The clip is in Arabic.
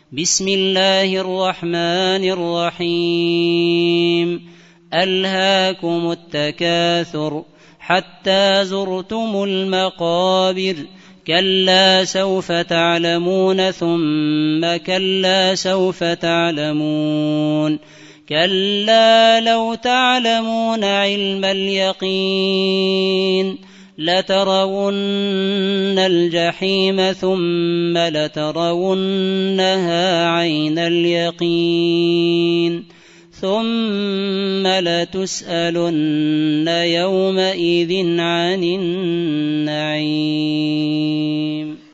بسم الله الرحمن الرحيم ألهاكم التكاثر حتى زرتم المقابر كلا سوف تعلمون ثم كلا سوف تعلمون كلا لو تعلمون علم اليقين لترون الجحيم ثم لترونها عين اليقين ثم لتسألن يومئذ عن النعيم.